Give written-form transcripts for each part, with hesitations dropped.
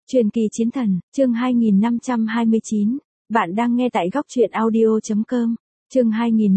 Truyền kỳ chiến thần, chương 2529. Bạn đang nghe tại góc truyện audio.com. Chương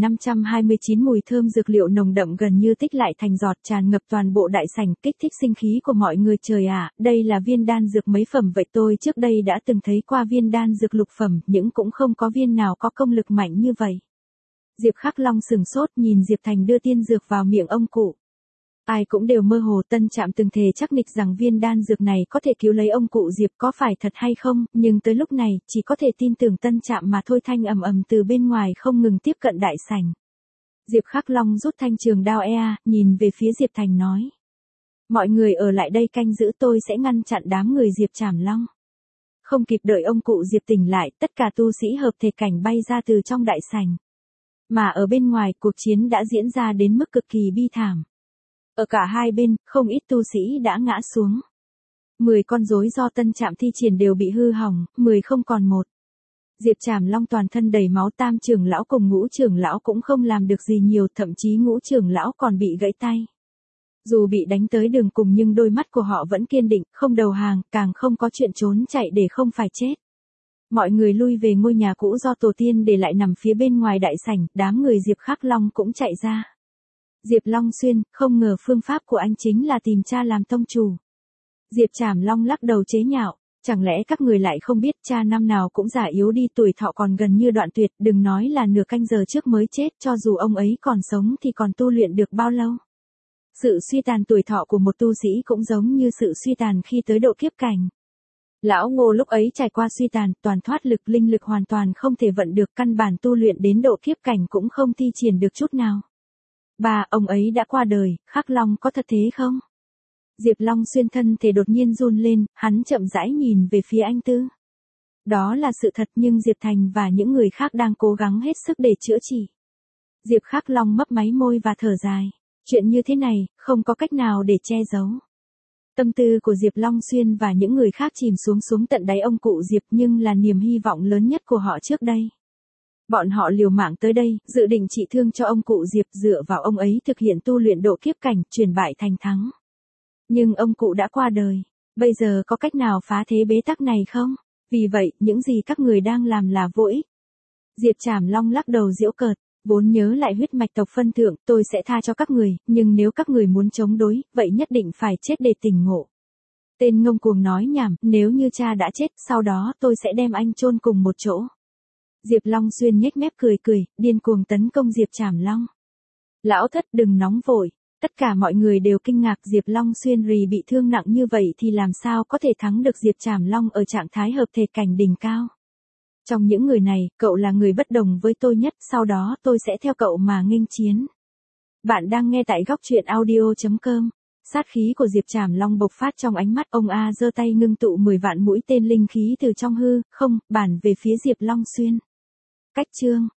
2529. Mùi thơm dược liệu nồng đậm gần như tích lại thành giọt tràn ngập toàn bộ đại sảnh, kích thích sinh khí của mọi người. Trời ạ, đây là viên đan dược mấy phẩm vậy? Tôi trước đây đã từng thấy qua viên đan dược lục phẩm, nhưng cũng không có viên nào có công lực mạnh như vậy. Diệp Khắc Long sừng sốt nhìn Diệp Thành đưa tiên dược vào miệng ông cụ. Ai cũng đều mơ hồ. Tân Trạm từng thề chắc nịch rằng viên đan dược này có thể cứu lấy ông cụ Diệp, có phải thật hay không, nhưng tới lúc này, chỉ có thể tin tưởng Tân Trạm mà thôi. Thanh ầm ầm từ bên ngoài không ngừng tiếp cận đại sảnh. Diệp Khắc Long rút thanh trường đao nhìn về phía Diệp Thành nói. Mọi người ở lại đây canh giữ, tôi sẽ ngăn chặn đám người Diệp Trảm Long. Không kịp đợi ông cụ Diệp tỉnh lại, tất cả tu sĩ hợp thể cảnh bay ra từ trong đại sảnh. Mà ở bên ngoài, cuộc chiến đã diễn ra đến mức cực kỳ bi thảm. Ở cả hai bên, không ít tu sĩ đã ngã xuống. 10 con rối do Tân Trạm thi triển đều bị hư hỏng, 10 không còn một. Diệp Trảm Long toàn thân đầy máu, Tam trưởng lão cùng Ngũ trưởng lão cũng không làm được gì nhiều, thậm chí Ngũ trưởng lão còn bị gãy tay. Dù bị đánh tới đường cùng nhưng đôi mắt của họ vẫn kiên định, không đầu hàng, càng không có chuyện trốn chạy để không phải chết. Mọi người lui về ngôi nhà cũ do tổ tiên để lại nằm phía bên ngoài đại sảnh, đám người Diệp Khắc Long cũng chạy ra. Diệp Long Xuyên, không ngờ phương pháp của anh chính là tìm cha làm tông chủ. Diệp Trảm Long lắc đầu chế nhạo, chẳng lẽ các người lại không biết cha năm nào cũng già yếu đi, tuổi thọ còn gần như đoạn tuyệt, đừng nói là nửa canh giờ trước mới chết, cho dù ông ấy còn sống thì còn tu luyện được bao lâu. Sự suy tàn tuổi thọ của một tu sĩ cũng giống như sự suy tàn khi tới độ kiếp cảnh. Lão Ngô lúc ấy trải qua suy tàn, toàn thoát lực, linh lực hoàn toàn không thể vận được, căn bản tu luyện đến độ kiếp cảnh cũng không thi triển được chút nào. Ông ấy đã qua đời, Khắc Long có thật thế không? Diệp Long Xuyên thân thể đột nhiên run lên, hắn chậm rãi nhìn về phía anh Tư. Đó là sự thật, nhưng Diệp Thành và những người khác đang cố gắng hết sức để chữa trị. Diệp Khắc Long mấp máy môi và thở dài. Chuyện như thế này, không có cách nào để che giấu. Tâm tư của Diệp Long Xuyên và những người khác chìm xuống tận đáy ông cụ Diệp, nhưng là niềm hy vọng lớn nhất của họ trước đây. Bọn họ liều mạng tới đây, dự định trị thương cho ông cụ Diệp, dựa vào ông ấy thực hiện tu luyện độ kiếp cảnh, chuyển bại thành thắng. Nhưng ông cụ đã qua đời, bây giờ có cách nào phá thế bế tắc này không? Vì vậy, những gì các người đang làm là vô ích. Diệp Trảm Long lắc đầu giễu cợt, vốn nhớ lại huyết mạch tộc phân thượng, tôi sẽ tha cho các người, nhưng nếu các người muốn chống đối, vậy nhất định phải chết để tỉnh ngộ. Tên ngông cuồng nói nhảm, nếu như cha đã chết, sau đó tôi sẽ đem anh chôn cùng một chỗ. Diệp Long Xuyên nhếch mép cười, điên cuồng tấn công Diệp Trảm Long. Lão thất đừng nóng vội, tất cả mọi người đều kinh ngạc, Diệp Long Xuyên bị thương nặng như vậy thì làm sao có thể thắng được Diệp Trảm Long ở trạng thái hợp thể cảnh đỉnh cao. Trong những người này, cậu là người bất đồng với tôi nhất, sau đó tôi sẽ theo cậu mà nghênh chiến. Bạn đang nghe tại góc truyện audio.com. Sát khí của Diệp Trảm Long bộc phát trong ánh mắt, ông giơ tay ngưng tụ 10 vạn mũi tên linh khí từ trong hư không, bản về phía Diệp Long Xuyên. Cách chương